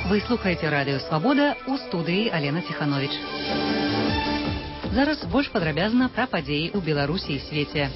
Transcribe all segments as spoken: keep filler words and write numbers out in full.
Вы слухаеце радыё Свабода, у студыі Алена Ціхановіч. Зараз больш падрабязна пра падзеі ў Беларусі і свеце.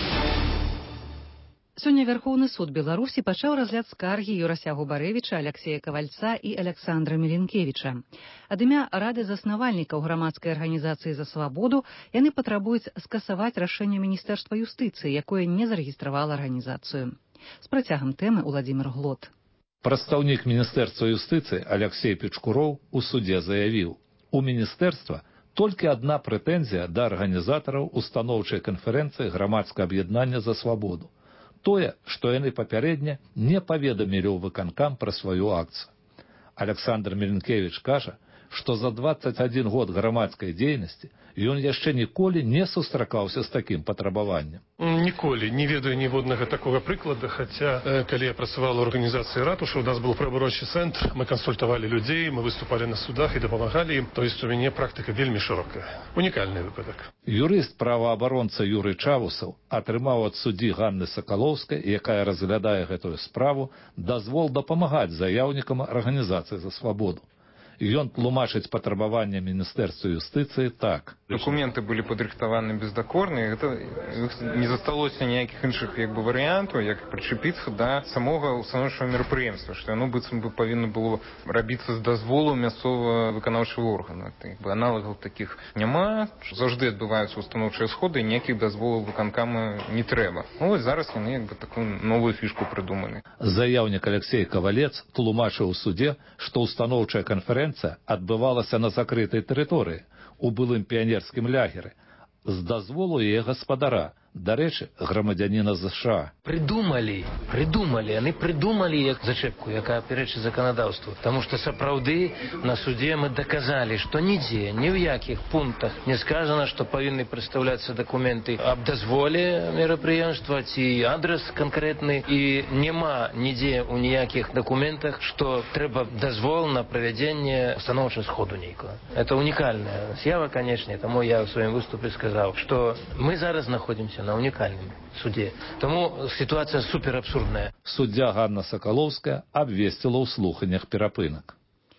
Сёння Верховны суд Беларусі пачаў разгляд скаргі Юрася Губарэвіча, Аляксея Кавальца і Александра Міленкевіча. Ад імя Рады заснавальнікаў грамадскай арганізацыі «За свабоду» яны патрабуюць скасаваць рашэнне Міністэрства юстыцыі, якое не зарэгістравала арганізацыю. З працягам тэмы Уладзімір Глот. Прадстаўнік Міністэрства юстыцыі Аляксей Печкуроў у судзе заявіў: у міністэрства толькі адна прэтэнзія да арганізатараў устаноўчай канферэнцыі грамадскага аб'яднання «За свабоду». Тое, што яны папярэдне не паведамілі ў выканкам пра сваю акцыю. Александр Міленкевіч кажа, што за дваццаць адзін год грамадскай дзейнасці ён яшчэ ніколі не сустракаўся з такім патрабаваннем. Ніколі не ведаю ніводнага такога прыклада, хаця, калі я працаваў у арганізацыі ратушы, у нас быў правабарончы цэнтр, мы кансультавалі людзей, мы выступалі на судах і дапамагалі ім, то есть у мяне практыка вельмі шырокая. Унікальны выпадак. Юрыст праваабаронца Юрый Чавусаў атрымаў ад суддзі Ганны Сакалоўскай, якая разглядае гэтую справу, дазвол дапамагаць заяўнікам арганізацыі «За свабоду». Ён тлумачыць патрабаванне Міністэрства юстыцыі так. Документы былі падрыхтаваны бездакорна, гэта не засталося ніякіх іншых як бы варыянтаў, як прычепіцца да самога установчага мерапрыемства, што яно быццам бы павінна было рабіцца з дазволу мясцовага выканаўчага органа. Аналагаў такіх няма, заўжды адбываюцца устаноўчыя сходы, і ніякіх дазволаў выканкама не трэба. Ну вось зараз яны як бы такую новую фішку прыдумалі. Заяўнік Алексей Кавалец тлумачыў у суде, што устаноўчая канферэнцыя адбывалася на закрытай тэрыторыі, у былым піянерскім лягеры, з дазволу яе гаспадара, дарэчы, грамадзяніна ЗША. Придумали, придумали, они придумали як зачепку, якая пярэчыць заканадаўству. Потому что сапраўды на суде мы доказали, что нідзе, ні ў якіх пунктах не сказано, что павінны прадстаўляцца документы аб дазволе мерапрыемства ці адрес конкретны, і няма нідзе ў ніякіх документах, что трэба дазвол на правядзенне станоўчага сходу нейкага. Это уникальная з'ява, конечно, тому я в своем выступе сказал, что мы зараз находимся на унікальным суде. Тому ситуация супер абсурдная. Суддзя Ганна Сакалоўская абвесціла ў слуханнях перапынак.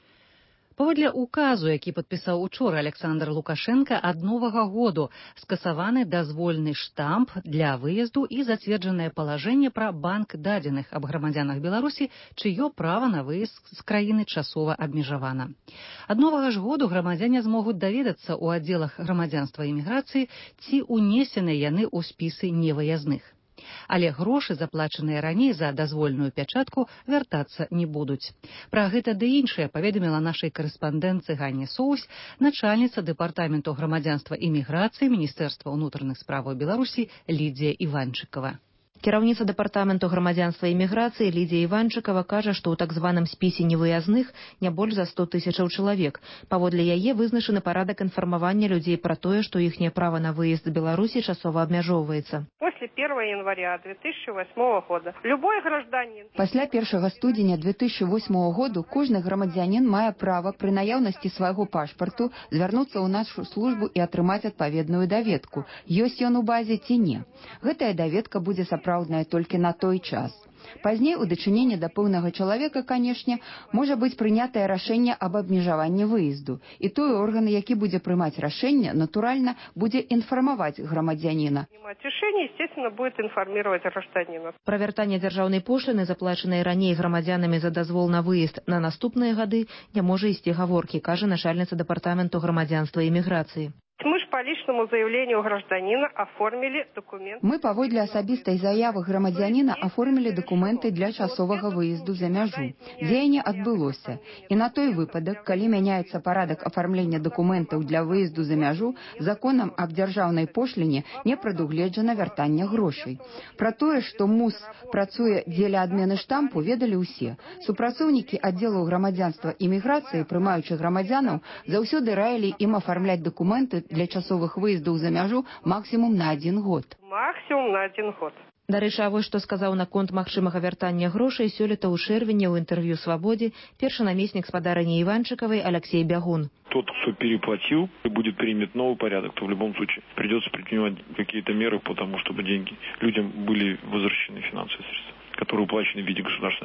Паводле указу, які падпісаў учора Александр Лукашенко, ад новага году скасаваны дазвольны штамп для выезду і зацверджанае палажэнне пра банк дадзеных аб грамадзянах Беларусі, чыё права на выезд з краіны часова абмежавана. Ад новага ж году грамадзяне змогуць даведацца ў аддзелах грамадзянства і міграцыі, ці унесены яны ў спісы невыязных. Але грошы, заплачаныя раней за дазвольную пячатку, вяртацца не будуць. Пра гэта ды іншае паведаміла нашай карэспандэнтцы Ганне Соусь, начальніца дэпартаменту грамадзянства і міграцыі Міністэрства ўнутраных справаў Беларусі Лідзія Іванчыкава. Кіраўніца дэпартаменту грамадзянства і міграцыі Лідзія Іванчыкава кажа, што ў так званым спісе невыязных не больш за сто тысячаў чалавек. Паводле яе вызначаны парадак інфармавання людзей пра тое, што іхняе права на выезд з Беларусі часова абмяжоўваецца. После первого января две тысячи восьмого года любой гражданин. Пасля першага студзеня две тысячи восьмого году кожны грамадзянін мае права пры наяўнасці свайго пашпарту звярнуцца ў нашу службу і атрымаць адпаведную даведку. Ёсць ён у базе ці не. Гэтая даведка будзе сапраўдная толькі на той час. Пазней у дачыненні да пэўнага чалавека, канешне, можа быць прынятае рашэнне аб абмежаванні выезду. І той орган, які будзе прымаць рашэнне, натуральна, будзе інфармаваць грамадзяніна. Решение, естественно, будет информировать гражданина. Пра вяртанне дзяржаўнай пошліны, заплачанай раней грамадзянамі за дазвол на выезд на наступныя гады, не можа ісці гаворкі, кажа начальніца дэпартаменту грамадзянства і міграцыі. Мы ж по личному заявлению гражданина оформили документы. Мы паводле асабістай заявы грамадзяніна аформілі дакументы для часовага выезду за мяжу. Дзеянне адбылося. І на той выпадак, калі мяняецца парадак афармлення дакументаў для выезду за мяжу, законам аб дзяржаўнай пошліне не прадугледжана вяртання грошай. Пра тое, што МУС працуе дзеля адмены штампу, ведалі ўсе. Супрацоўнікі аддзелаў грамадзянства і міграцыі, прымаючы грамадзянаў, заўсёды раілі ім афармляць дакументы для часовых выездаў за мяжу максімум на адзін год. Максимум на один год. Дарэчы, а вось што сказаў наконт магчымага вяртання грошай сёлета ў чэрвені ў інтэрв'ю «Свабодзе» першы намеснік спадарыні Іванчыкавай Алексей Бягун. Тот, кто переплатил и будет принят новый порядок, то в любом случае придется предпринимать какие-то меры по тому, чтобы деньги людям были возвращены, финансовые средства, которые уплачены в виде государственной пошлины.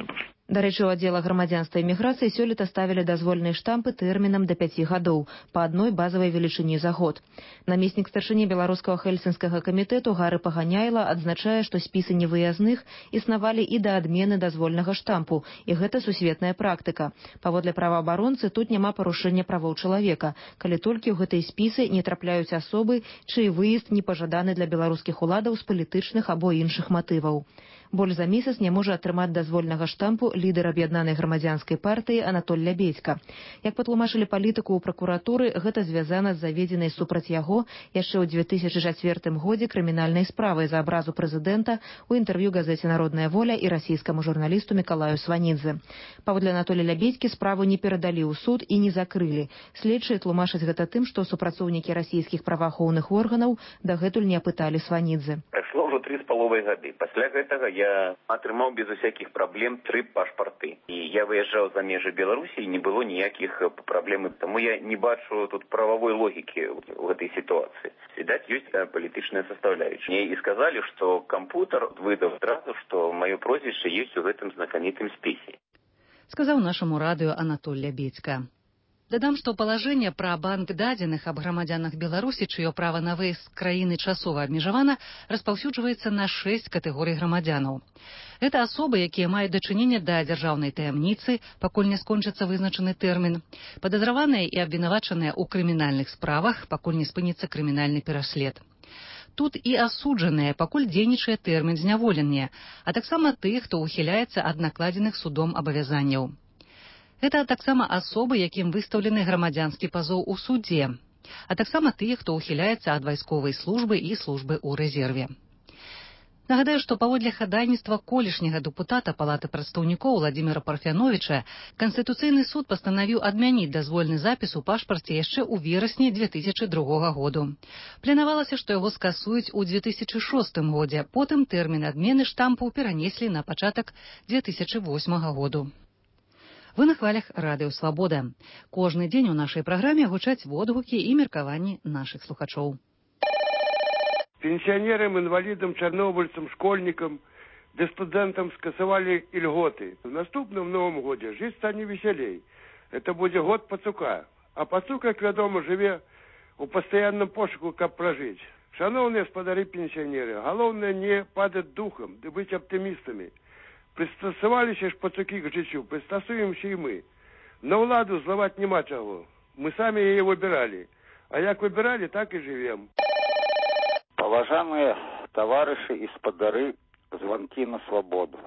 Дарэчы, у аддзела грамадзянства і міграцыі сёлета ставілі дазвольныя штампы тэрмінам да пяці гадоў, па адной базавай велічыні за год. Намеснік старшыні беларускага хельсінскага камітэту Гары Паганяйла адзначае, што спісы невыязных існавалі і да адмены дазвольнага штампу, і гэта сусветная практыка. Паводле праваабаронцы, тут няма парушэння правоў чалавека, калі толькі ў гэтыя спісы не трапляюць асобы, чый выезд не пажаданы для беларускіх уладаў з палітычных або іншых матываў. Больш за месяц не можа атрымаць дазвольнага штампу лідар аб'яднанай грамадзянскай партыі Анатоль Лябедзька. Як патлумачылі палітыку ў пракуратуры, гэта звязана з заведзенай супраць яго яшчэ ў дзве тысячы чацвёртым годзе крымінальнай справай за абразу прэзідэнта ў інтэрв'ю газеце «Народная воля» і расійскаму журналісту Мікалаю Сванідзе. Паводле Анатоля Лябедзькі справу не перадалі ў суд і не закрылі. Следчыя тлумачаць гэта тым, што супрацоўнікі расійскіх праваахоўных органаў дагэтуль не апыталі Сванідзе. Прайшло ўжо тры з паловай гады. Пасля гэтага я атрымаў без усякіх праблем тры пашпарты. І я выязджаў за межы Беларусі, і не было ніякіх праблем. Таму я не бачу тут прававой логікі ў гэтай сітуацыі. Відаць, ёсць палітычная составляющая. Мне і сказалі, што кампутар выдаў адразу, што маё прозвішча ёсць у гэтым знакамітым спісе. Сказаў нашаму радыё Анатоль Лябедзька. Дадам, што палажэнне пра банк дадзеных аб грамадзянах Беларусі, чыё права на выезд з краіны часова абмежавана, распаўсюджваецца на шэсць катэгорый грамадзянаў. Гэта асобы, якія маюць дачыненне да дзяржаўнай таямніцы, пакуль не скончыцца вызначаны тэрмін, падазраваныя і абвінавачаныя ў крымінальных справах, пакуль не спыніцца крымінальны пераслед. Тут і асуджаныя, пакуль дзейнічае тэрмін зняволення, а таксама тых, хто ухіляецца ад накладзеных судом абавязанняў. Гэта таксама асобы, якім выстаўлены грамадзянскі пазоў у судзе, а таксама тыя, хто ухіляецца ад вайсковай службы і службы ў рэзерве. Нагадаю, што паводле хадайніцтва колішняга дэпутата Палаты прадстаўнікоў Владзіміра Парфяновіча, Канстытуцыйны суд пастанавіў адмяніць дазвольны запіс у пашпарце яшчэ ў верасні дзве тысячы другога году. Планавалася, што яго скасуюць у дзве тысячы шостым годзе, потым тэрмін адмены штампу перанеслі на пачатак дзве тысячы восьмага году. Вы на хвалях радыё «Свабода». Кожны дзень у нашай праграме гучаць водгукі і меркаванні нашых слухачоў. Пенсионерам, инвалидам, чернобыльцам, школьникам, да студентам скасовали льготы. В наступном Новом годе жизнь станет веселей. Это будет год пацука. А пацук, как вядома, живе у постоянном пошуку, как прожить. Шановные спадари пенсионеры, главное не падать духом, да быть оптимистами. Пристосоваліся ж пацукі к жыццю, пристосуемся і мы. На ўладу злаваць няма чаго. Мы самі яе выбіралі. А як выбіралі, так і живем. Паважаныя таварышы і спадары, званкі на свабоду.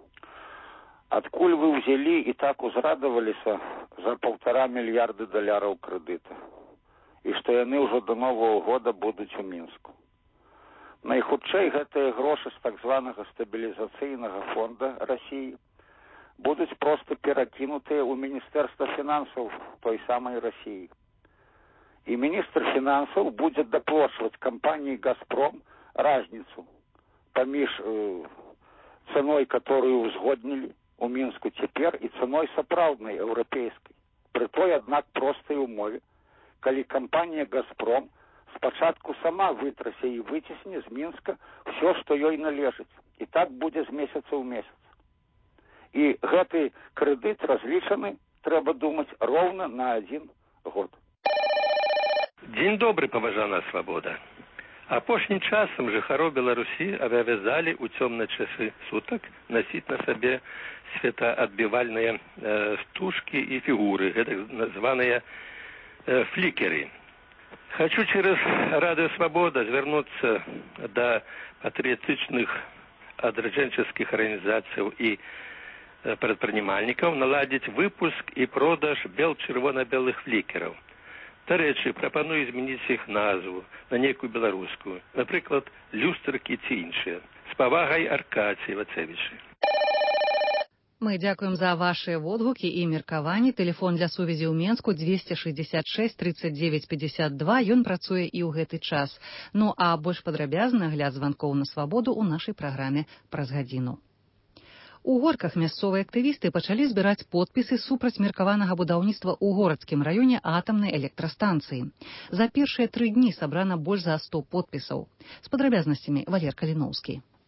Адкуль вы ўзялі і так узрадаваліся за паўтара мільярды даляраў крэдыта? І што яны ўжо да Новага года будуць у Мінску? Найхутчэй гэтыя грошы з так званага стабілізацыйнага фонда Расіі будуць проста перакінутыя ў Міністэрства фінансаў той самай Расіі. І міністр фінансаў будзе даплочваць кампаніі «Газпром» разніцу паміж э, цаной, которую узгоднілі ў Мінску цяпер, і цаной сапраўднай еўрапейскай. Пры той, аднак, простай умове, калі кампанія «Газпром» спачатку сама вытрасе і выцісне з Мінска все, што ёй належыць. І так будзе з месяца ў месяц. І гэты крэдыт разлічаны, трэба думаць, роўна на адзін год. Дзень добры, паважаная свабода. Апошнім часам жыхароў Беларусі абавязалі ў цёмныя часы сутак насіць на сабе светаадбівальныя э, стужкі і фігуры, гэта названыя э, флікеры. Хочу через Радио Свобода звернуться до патриотичных адраджэнческих организаций и предпринимальников наладить выпуск и продаж бел-червоно-белых фликеров. До речі, пропоную змінити їх назву на некую белорусскую, наприклад, люстерки ці інші. З повагою Аркадій Вацевичі. Мы дзякуем за ваши водгукі і меркаванні. Телефон для сувязі ў Менску двести шестьдесят шесть тридцать девять пятьдесят два. Ён працуе і ў гэты час. Ну а больш падрабязны агляд званкоў на свабоду ў нашай праграме праз гадзіну. У Горках мясцовыя актывісты пачалі збіраць подпісы супраць меркаванага будаўніцтва ў горадскім раёне атамнай электрастанцыі. За першыя тры дні сабрана больш за сто подпісаў. З падрабязнасцямі Валер Каліноўскі.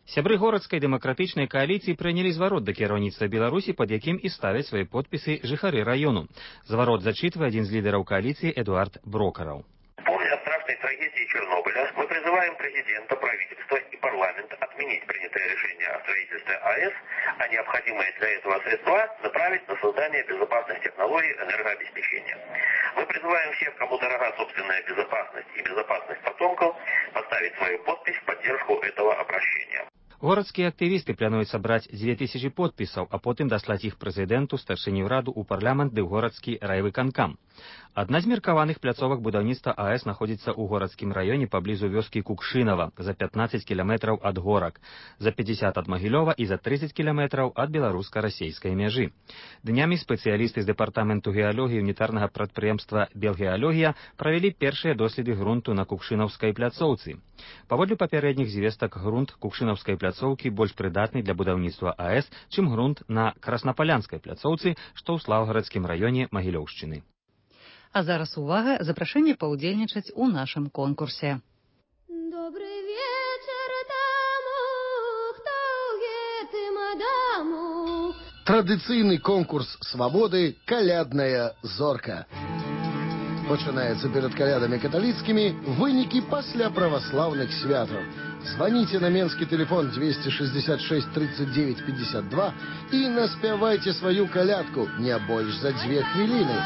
Сябры городской демократичной коалиции приняли зворот до кіраўніцтва Беларуси, под яким и ставят свои подписи жыхары району. Зворот зачитывает один из лидеров коалиции Эдуард Брокаров. Помня о страшной трагедии Чернобыля, мы призываем президента, правительство и парламент отменить принятое решение о строительстве АЭС, а необходимые для этого средства направить на создание безопасных технологий энергообеспечения. Мы призываем всех, кому дорога собственная безопасность и безопасность потомков, поставить свою подпись в поддержку этого обращения. Городские активисты плануют собрать две тысячи подписов, а потом дослать их президенту, старшыню раду у парламент ды ў городскі райвыканкам. Одна з меркаваных пляцовак будаўніцтва АЭС находится ў городскім раёне паблізу вёскі Кукшынава, за пятнадцать километров от горак, за пятьдесят от Могилёва и за тридцать километров от белоруска-расейской мяжы. Днями специалисты з дэпартаменту геалогии унітарнага прадпрыемства Белгеалогія провели першыя доследы грунту на Кукшынаўскай пляцоўцы. Паводле папярэдніх звестак, грунт Кукшынаўскай пляцоўкі больш прыдатны для будаўніцтва АЭС, чым грунт на Краснапалянскай пляцоўцы, што ў Слаўгарадскім раёне Магілёўшчыны. А зараз увага, запрашэнне паўдзельнічаць у нашым конкурсе. Добрый вечер тому, хто гэтым адаму. Традыцыйны конкурс свабоды «Калядная зорка». Пачынаецца перад калядамі каталіцкімі, вынікі пасля праваслаўных святаў. Звоните на менский телефон двести шестьдесят шесть тридцать девять пятьдесят два и наспявайте свою колядку не больше за две хвилины.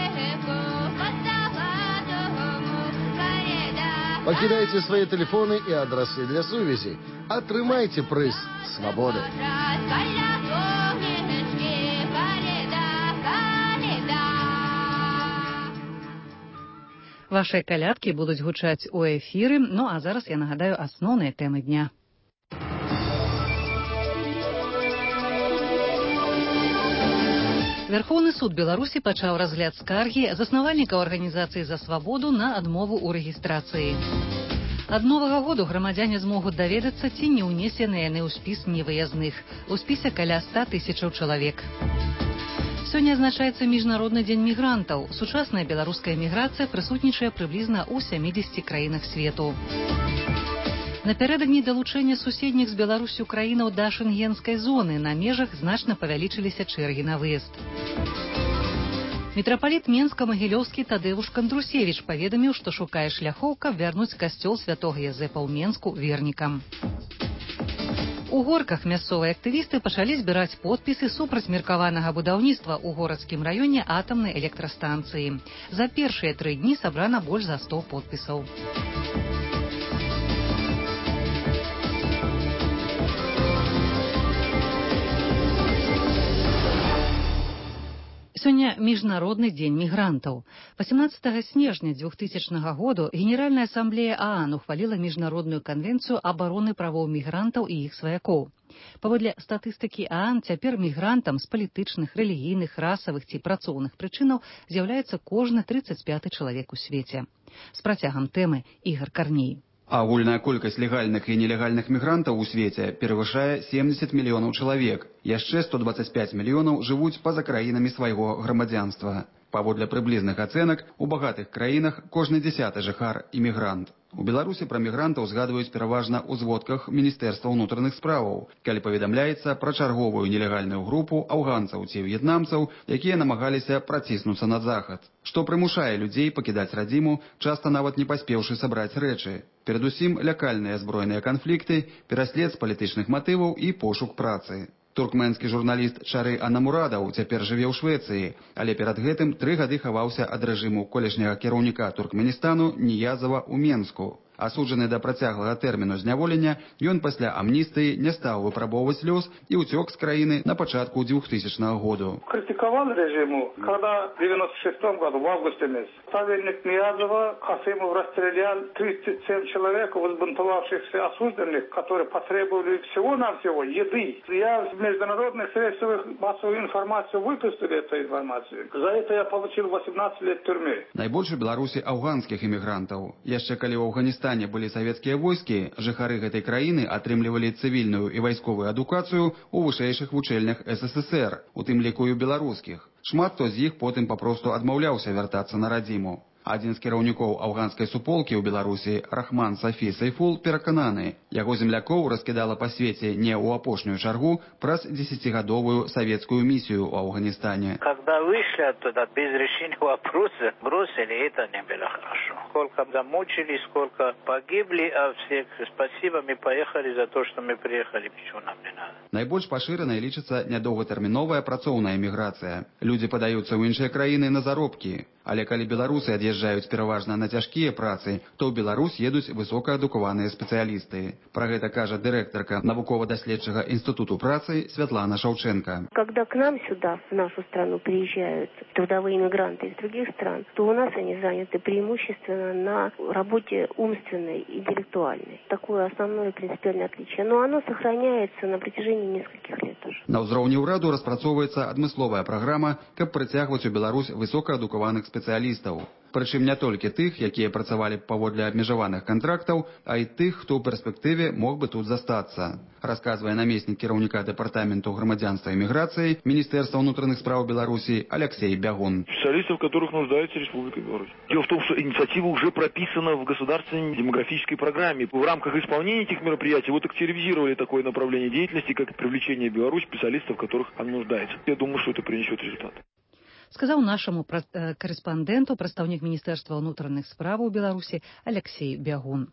Покидайте свои телефоны и адресы для сувязі. Атрымайте прыз свободы. Ваши калядкі будуць гучаць у эфіры, ну а зараз я нагадаю асноўныя тэмы дня. Верховны суд Беларусі пачаў разгляд скаргі заснавальнікаў арганізацыі «За свабоду» на адмову ў рэгістрацыі. Ад новага году грамадзяне змогуць даведацца, ці не ўнесены яны ў спіс невыязных. У спісе каля ста тысячаў чалавек. Сёння адзначаецца міжнародны дзень мігрантаў. Сучасная беларуская міграцыя прысутнічае прыблізна ў сямідзесяці краінах свету. Напярэдадні далучэння суседніх з Беларусю краінаў да шэнгенскай зоны на межах значна павялічыліся чэргі на выезд. Мітрапаліт Менска-Магілёўскі Тадэвуш Кандрусевіч паведаміў, што шукае шляхоў, каб вярнуць касцёл святога Язэпа ў Менску вернікам. У горках мясцовыя актывісты пачалі збіраць подпісы супраць меркаванага будаўніцтва ў горадскім раёне атамнай электрастанцыі. За першыя тры дні сабрана больш за сто подпісаў. Сёння міжнародны дзень мігрантаў. восемнадцатага снежня двухтысячнага году Генеральная ассамблея ААН ухваліла міжнародную канвенцыю абароны правоў мігрантаў і іх сваякоў. Паводле статыстыкі ААН цяпер мігрантам з палітычных, рэлігійных, расавых ці працоўных прычынаў з'яўляецца кожны тридцать пяты чалавек у свеце. З працягам тэмы Ігар Карней. Агульная колькасць легальных і нелегальных мігрантаў у свеце перавышае семьдесят мільёнаў чалавек. Яшчэ сто двадцать пять мільёнаў жывуць па-за краінамі свайго грамадзянства. Паводле прыблізных ацэнак, у багатых краінах кожны дзясяты жыхар імігрант. У Беларусі пра мігрантаў згадваюць пераважна ў зводках Міністэрства ўнутраных справаў, калі паведамляецца пра чарговую нелегальную групу афганцаў ці в'етнамцаў, якія намагаліся праціснуцца на захад. Што прымушае людзей пакідаць радзіму, часта нават не паспеўшы сабраць рэчы. Перадусім лякальныя збройныя канфлікты, пераслед з палітычных матываў і пошук працы. Туркменскі журналіст Чары Анамурадаў цяпер жыве ў Швецыі, але перад гэтым тры гады хаваўся ад рэжыму колішняга кіраўніка Туркменістану Ніязава ў Менску. Асуджаны да працяглага тэрміну зняволення, ён пасля амністыі не стаў выпрабоўваць лёс і ўцёк з краіны на пачатку двухтысячнага году. Критиковал режиму, когда в девяносто шестом году, в августе месяце, ставленник Ниязова Касымов расстрелял тридцать семь человек, возбунтовавшихся осужденных, которые потребовали всего-навсего еды. Я в международных средствах массовой информации выпустил эту информацию. За это я получил восемнадцать лет тюрьмы. Найбольш у Беларусі афганскіх імігрантаў. Яшчэ калі ў Афганістане былі савецкія войскі, жыхары гэтай краіны атрымлівалі цывільную і вайсковую адукацыю ў вышэйшых вучэльнях СССР, у тым ліку і беларускіх. Шмат хто з іх потым папросту адмаўляўся вяртацца на радзіму. Адзін з кіраўнікоў афганскай суполкі ў Беларусі Рахман Сафі Сайфул перакананы, яго землякоў раскідала па свеце не ў апошнюю чаргу праз дзесяцігадовую савецкую місію ў Афганистане. Когда вышли оттуда без решения вопроса, бросили, это не было хорошо. Сколько замучились, сколько погибли, а всех спасибо, мы поехали за то, что мы приехали, ничего нам не надо. Найбольш пашыранай лічыцца нядоўгатэрміновая працоўная міграцыя. Людзі падаюцца ў іншыя краіны на заробкі. Але калі беларусы ад'язджаюць пераважна на цяжкія працы, то ў Беларусь едуць высокаадукаваныя спецыялісты. Пра гэта кажа дырэктарка навукова-даследчага інстытуту працы Святлана Шаўченко. Когда к нам сюда, в нашу страну, приезжают трудовые мигранты из других стран, то у нас они заняты преимущественно на работе умственной, интеллектуальной. Такое основное принципиальное отличие. Но оно сохраняется на протяжении нескольких лет уже. На ўзроўні ўраду распрацоўваецца адмысловая праграма, каб прыцягваць у Беларусь высокаадукаваных спецыялістаў. Прычым не толькі тых, якія працавалі паводле абмежаваных кантрактаў, а і тых, хто ў перспектыве мог бы тут застацца, расказвае намеснік кіраўніка дэпартаменту грамадзянства і міграцыі Міністэрства ўнутраных спраў Беларусі Алексей Бягун. Специалистов, в которых нуждается Республика Беларусь. Дело в том, что инициатива уже прописана в государственной демографической программе. В рамках исполнения этих мероприятий вот активизировали такое направление деятельности, как привлечение в Беларусь специалистов, в которых она нуждается. Я думаю, что это принесет результат. Сказаў нашаму карэспандэнту прадстаўнік Міністэрства ўнутраных справаў Беларусі Алексей Бягун.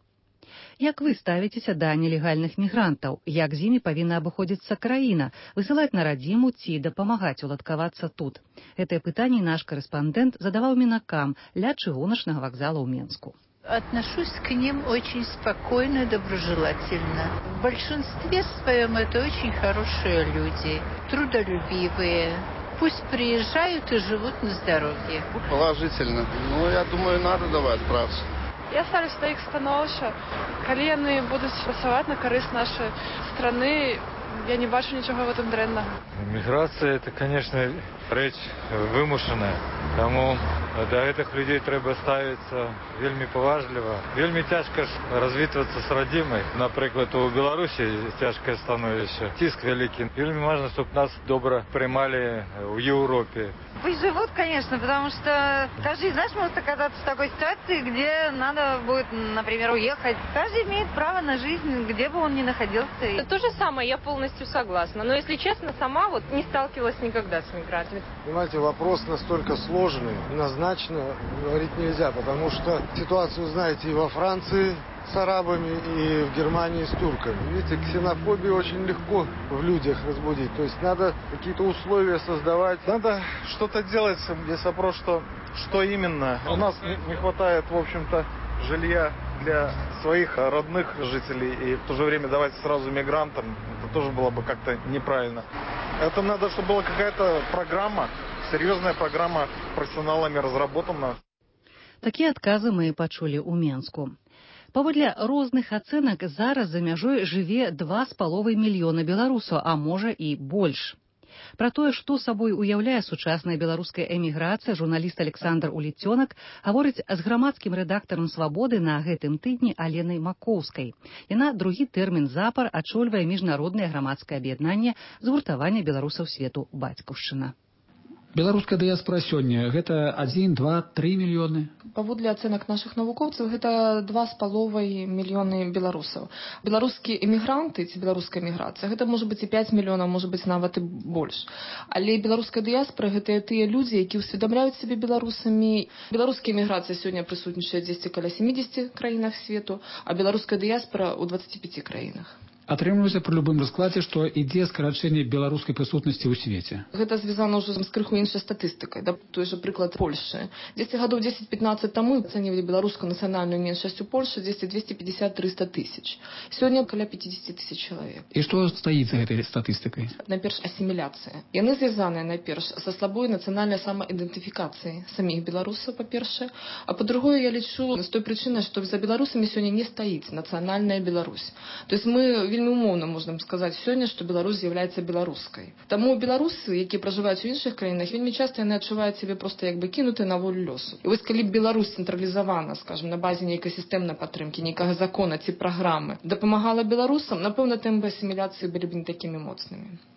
Як вы ставіцеся да нелегальных мігрантаў? Як з імі павінна абыходзіцца краіна? Высылаць на радзіму ці дапамагаць уладкавацца тут? Гэтае пытанне наш карэспандэнт задаваў мінакам ля чыгуначнага вакзала ў Менску. Отношусь к ним очень спокойно, доброжелательно. В большинстве своем это очень хорошие люди, трудолюбивые. Пусть приезжают и живут на здоровье. Положительно. Ну, я думаю, надо давать отправиться. Я ставлю сваіх становішча. Калі яны будуць працаваць на карысць нашай страны, я не бачу нічога в этом дрэннага. Міграцыя – это, конечно, рэч вымушаная. Таму да гэтых людзей трэба ставіцца вельмі паважліва. Вельмі цяжка ж развітвацца з радзімай. Напрыклад, у Беларусі цяжкае становішча. Ціск вялікі. Вельмі важна, чтобы нас добра прымалі ў Европе. Пусть живут, конечно, потому что каждый из нас может оказаться в такой ситуации, где надо будет, например, уехать. Каждый имеет право на жизнь, где бы он ни находился. Это то же самое, я полностью согласна. Но, если честно, сама вот не сталкивалась никогда с мигрантами. Понимаете, вопрос настолько сложный, однозначно говорить нельзя, потому что ситуацию знаете и во Франции с арабами, и в Германии с турками. Видите, ксенофобию очень легко в людях разбудить. То есть надо какие-то условия создавать. Надо что-то делать. Здесь вопрос, что, что именно. У нас не хватает, в общем-то, жилья для своих родных жителей. И в то же время давать сразу мигрантам. Это тоже было бы как-то неправильно. Это надо, чтобы была какая-то программа, серьезная программа профессионалами разработана. Такія адказы мы пачулі ў Менску. Паводле розных ацэнак зараз за мяжой жыве два з паловай мільёна беларусаў, а можа і больш. Пра тое, што сабой уяўляе сучасная беларуская эміграцыя, журналіст Александр Уліцёнак гаворыць з грамадскім рэдактарам «Свабоды» на гэтым тыдні Аленай Макоўскай. Яна другі тэрмін запар ачольвае міжнароднае грамадскае аб'яднанне згуртавання беларусаў свету «Бацькаўшчына». Беларуская дыяспара сёння гэта адзін, два, тры мільёны. Паводле ацэнак нашых навукоўцаў гэта два з паловай мільёны беларусаў. Беларускія эмігранты ці беларуская эміграцыя гэта можа быць і пяць мільёнаў, можа быць нават і больш. Але беларуская дыяспара гэта тыя людзі, які ўсведамляюць сябе беларусамі. Беларуская эміграцыя сёння прысутнічае дзесьці каля сямідзесяці краінах свету, а беларуская дыяспара ў дваццаці пяці краінах. Атрымліваецца пры любым раскладзе, што ідзе скарачэнне беларускай прысутнасці ў свеце. Гэта звязана ўжо з крыху іншай статыстыкай. Да? Той жа прыклад Польшы. дзесяць гадоў дзесяць-пятнаццаць таму ацэньвалі беларускую нацыянальную меншасць у Польшы дзесьці дзвесце пятьдесят - триста тысяч. Сёння каля пятьдесят тысяч чалавек. І што стаіць за гэтай статыстыкай? Найперш асіміляцыя. Яны звязаныя найперш са слабой нацыянальнай самаідэнтыфікацыяй саміх беларусаў, па-першае, а па-другое, я лічу з той прычынай, што за беларусамі сёння не стаіць нацыянальная Беларусь. То есть мы вельмі умоўна можна сказаць сёння, што Беларусь з'яўляецца беларускай. Таму беларусы, якія пражываюць у іншых краінах, вельмі часта яны адчуваюць сябе проста як бы кінутыя на волю лёсу. І вось калі б Беларусь цэнтралізавана, скажем, на базе нейкай сістэмнай падтрымкі, нейкага закона ці праграмы, дапамагала беларусам, напэўна, тэмпы асіміляцыі былі б не такімі моцнымі.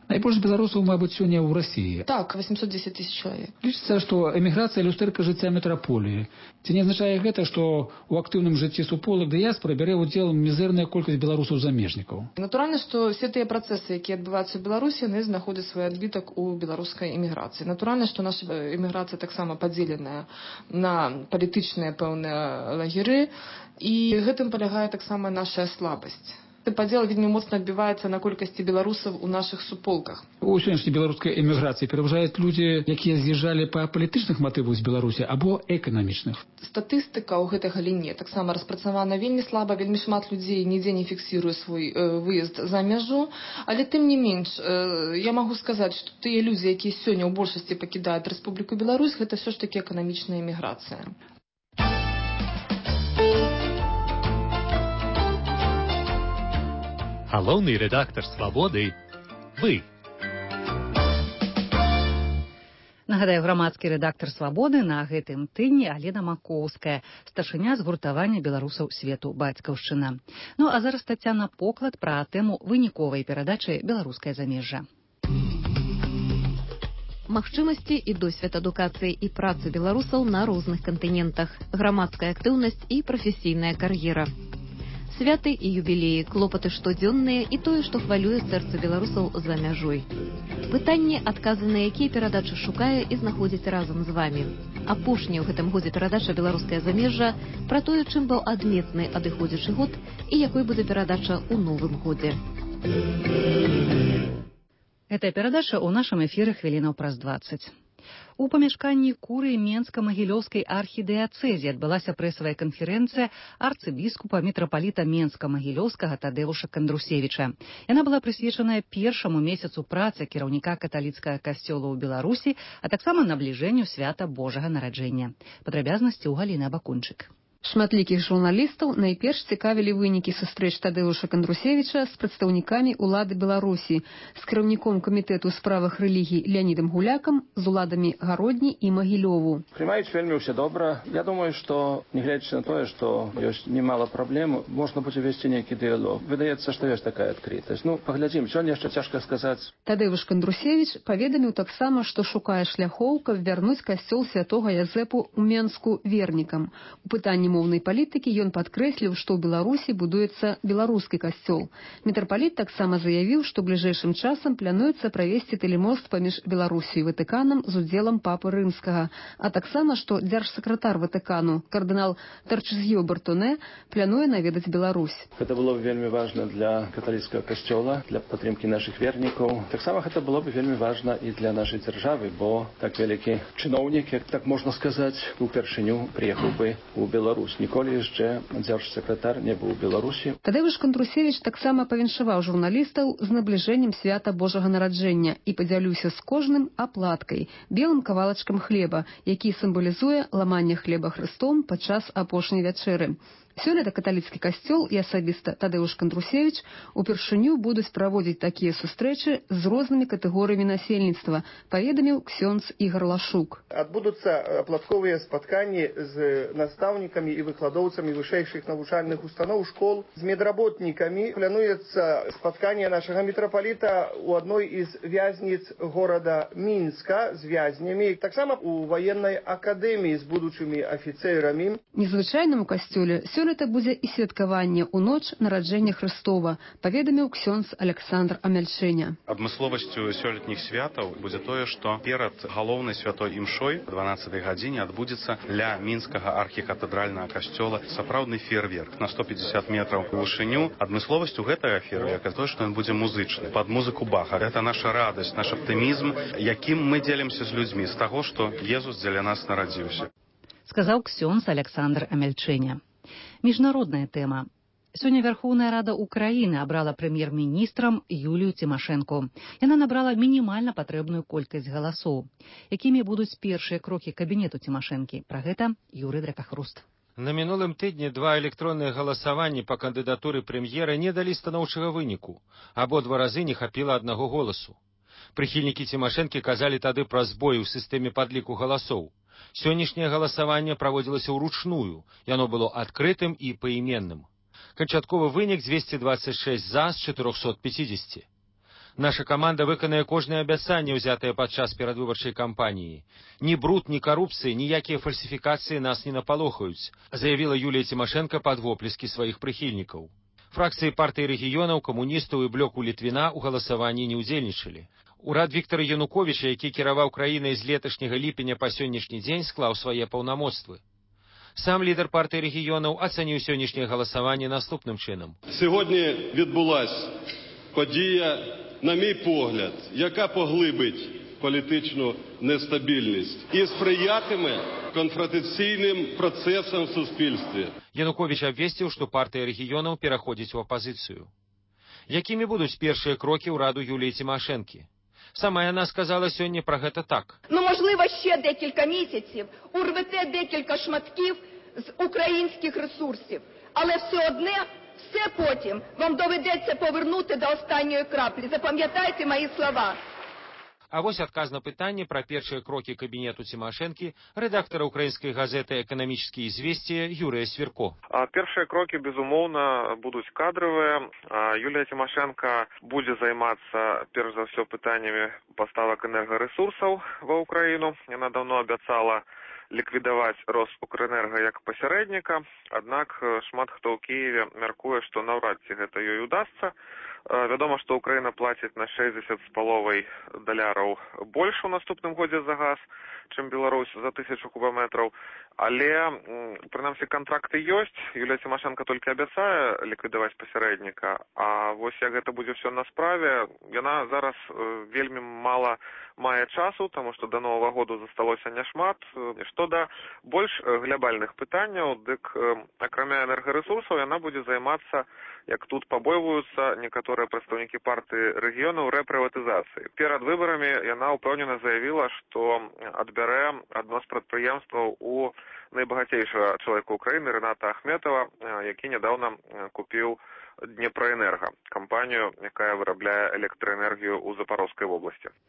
Найбольш беларусаў, мабыць, сёння ў Расіі. Так, восемьсот десять тысяч человек. Лічыцца, што эміграцыя люстэрка жыцця метраполіі. Ці не азначае гэта, што ў актыўным жыцці суполак дыяспоры бярэ ўдзел мізэрная колькасць беларусаў-замежнікаў? Натуральна, што все тыя працэсы, якія адбываюцца ў Беларусі, яны знаходзяць свой адбітак у беларускай эміграцыі. Натуральна, што наша эміграцыя таксама падзеленая на палітычныя пэўныя лагеры, і гэтым палягае таксама наша слабасць. Падзел вельмі моцна адбіваецца на колькасці беларусаў у нашых суполках. У сённяшняй беларускай эміграцыі пераважаюць людзі, якія з'язджалі па палітычных матывах з Беларусі або эканамічных. Статыстыка ў гэтай галіне таксама распрацавана вельмі слаба, вельмі шмат людзей нідзе не фіксіруе свой э, выезд за мяжу, але тым не менш э, я магу сказаць, што тыя людзі, якія сёння ў большасці пакідаюць Рэспубліку Беларусь, гэта ўсё ж такі эканамічная эміграцыя. Галоўны рэдактар «Свабоды» – вы. Нагадаю, грамадскі рэдактар «Свабоды» на гэтым тыдні Алена Макоўская, старшыня згуртавання беларусаў свету «Бацькаўшчына». Ну а зараз Тацяна Поклад пра тэму выніковай перадачы «Беларускае замежжа». Магчымасці і досвед адукацыі і працы беларусаў на розных кантынентах, грамадская актыўнасць і прафесійная кар'ера. Святы і юбілеі, клопаты штодзённыя і тое, што хвалюе сэрца беларусаў за мяжой. Пытанні, адказы на якія перадача шукае і знаходзіць разам з вамі. Апошняя ў гэтым годзе перадача «Беларускае замежжа» пра тое, чым быў адметны адыходзячы год і якой будзе перадача ў новым годзе. Гэтая перадача ў нашым эфіры хвілінаў праз дваццаць. У памяшканні курыі Менска-Магілёўскай архідыяцэзі адбылася прэсавая канферэнцыя арцыбіскупа мітрапаліта Менска-Магілёўскага Тадэвуша Кандрусевіча. Яна была прысвечаная першаму месяцу працы кіраўніка каталіцкага касцёла ў Беларусі, а таксама набліжэнню свята Божага нараджэння. Падрабязнасці ў Галіны Абакунчык. Шматлікіх журналістаў найперш цікавілі вынікі сустрэч Тадэуша Кандрусевіча з прадстаўнікамі ўлады Беларусі, з кіраўніком камітэту ў справах рэлігій Леанідам Гулякам, з уладамі Гародні і Магілёву. Прымаюць вельмі ўсе добра. Я думаю, што, нягледзячы на тое, што ёсць немало праблем, можна будзе весці нейкі дыялог. Выдаецца, што ёсць такая адкрытасць. Ну, паглядзім, сёння яшчэ цяжка сказаць. Тадэуш Кандрусевіч паведаміў таксама, што шукае шляхоў, каб вярнуць касцёл святога Язэпу ў Менску вернікам. У пытанні моўнай палітыкі ён падкрэсліў, што ў Беларусі будуецца беларускі касцёл. Мітрапаліт таксама заявіў, што бліжэйшым часам плануецца правесці тэлемост паміж Беларусю і Ватыканам з удзелам папы рымскага, а таксама, што дзяржсакратар Ватыкану, кардынал Тарчызьё Бартоне, плануе наведаць Беларусь. Гэта было б вельмі важна для каталіцкага касцёла, для падтрымкі нашых вернікаў. Таксама гэта было б вельмі важна і для нашай дзяржавы, бо так вялікі чыноўнік, як так можна сказаць, упершыню прыехаў бы ў Беларусь. Ніколі яшчэ дзяржсакратар не быў у Беларусі. Тадэуш Кандрусевіч таксама павіншаваў журналістаў з набліжэннем свята Божага нараджэння і падзяліўся з кожным аплаткай, белым кавалачкам хлеба, які сімвалізуе ламанне хлеба Хрыстом падчас апошняй вячэры. Сёлета каталіцкі касцёл і асабіста Тадэуш Кандрусевіч упершыню будуць праводзіць такія сустрэчы з рознымі катэгорыямі насельніцтва, паведаміў ксёндз Ігар Лашук. Адбудуцца аплатковыя спатканні з настаўнікамі і выкладоўцамі вышэйшых навучальных устаноў, школ, з медработнікамі. Плануецца спатканне нашага мітрапаліта ў адной з вязніц горада Мінска з вязнямі, таксама у ваеннай акадэміі з будучымі афіцэрамі. Незвычайнаму касцёле сёлета будзе і святкаванне ў ноч нараджэння Хрыстова, паведаміў ксёндз Александр Амяльчэня. Адмысловасцю сёлетніх святаў будзе тое, што перад галоўнай святой імшой дванаццатай гадзіне адбудзецца ля мінскага архікатэдральнага касцёла сапраўдны фейерверк на сто пятьдесят метраў у вышыню. Адмысловасцю гэтага фейерверка тое, што ён будзе музычны, пад музыку Баха. Гэта наша радасць, наш аптымізм, якім мы дзелімся з людзьмі, з таго, што Езус дзеля нас нарадзіўся. Сказаў ксёндз Александр Амяльчэня. Міжнародная тэма. Сёння Верховная Рада Украіны абрала прэм'ер-міністрам Юлію Цімашэнку. Яна набрала мінімальна патрэбную колькасць галасоў. Якімі будуць першыя крокі кабінету Цімашэнкі? Пра гэта Юрый Дракахруст. На мінулым тыдні два электронныя галасаванні па кандыдатуры прэм'ера не далі станоўчага выніку. Абодва разы не хапіла аднаго голасу. Прыхільнікі Цімашэнкі казалі тады пра збой у сістэме падліку галасоў. Сённяшняе галасаванне праводзілася ўручную. Яно было адкрытым і паіменным. Канчатковы вынік дзвесце дваццаць шэсць за з чатырохсот пяцідзесяці. Наша каманда выканае кожнае абяцанне, ўзятае падчас перадвыбарчай кампаніі. Ні бруд, ні карупцыі, ніякія фальсіфікацыі нас не напалохаюць, заявіла Юлія Цімашэнка пад воплескі сваіх прыхільнікаў. Фракцыі партыі рэгіёнаў, камуністаў і блоку Літвіна ў галасаванні не ўдзельнічалі. Урад Віктара Януковіча, які кіраваў краінай з леташняга ліпеня па сённяшні дзень, склаў свае паўнамоцтвы. Сам лідар партыі рэгіёнаў ацаніў сённяшняе галасаванне наступным чынам. Сьогодні відбулася подія, на мій погляд, яка поглибить політичну нестабільність і сприятиме конфронтаційним процесам в суспільстві. Янукович абвесціў, што партыя рэгіёнаў пераходзіць у апазіцыю. Якімі будуць першыя крокі ўраду Юліі Цімашэнкі? Сама яна сказала сьогодні про гэта так. Ну, можливо, ще декілька місяців урвете декілька шматків з українських ресурсів. Але все одне, все потім вам доведеться повернути до останньої краплі. Запам'ятайте мої слова. А вось адказ на пытанне пра першыя крокі кабінету Цімашэнкі рэдактара украінскай газеты «Эканамічныя звесція» Юрыя Свірко. Першыя крокі, безумоўна, будуць кадравыя. Юлія Цімашэнка будзе займацца, перш за ўсё, пытаннямі паставак энергарэсурсаў ва ўкраіну. Яна даўно абяцала ліквідаваць Росукрэнерга як пасярэдніка, аднак шмат хто ў Кіеве мяркуе, што наўрад ці гэта ёй удасца. Вядома, што Украіна плаціць на шэсцьдзесят з паловай даляраў больш у наступным годзе за газ, чым Беларусь за тысячу кубаметраў. Але, прынамсі, кантракты ёсць. Юлія Цімашэнка толькі абяцае ліквідаваць пасярэдніка. А вось як гэта будзе ўсё на справе, яна зараз вельмі мала мае часу, таму што да Новага году засталося няшмат. Што да больш глябальных пытанняў, дык акрамя энергарэсурсаў яна будзе займацца, як тут пабойваюцца некаторыя прадстаўнікі партыі рэгіёнаў, рэпрыватызацыі. Перад выбарамі яна ўпэўнена заявіла, што адбярэ адно з прадпрыемстваў у найбагацейшага чалавека Украіны Рыната Ахметова, які нядаўна купіў Днепроэнерга, кампанію, якая вырабляе электраэнергію ў Запарожскай вобласці.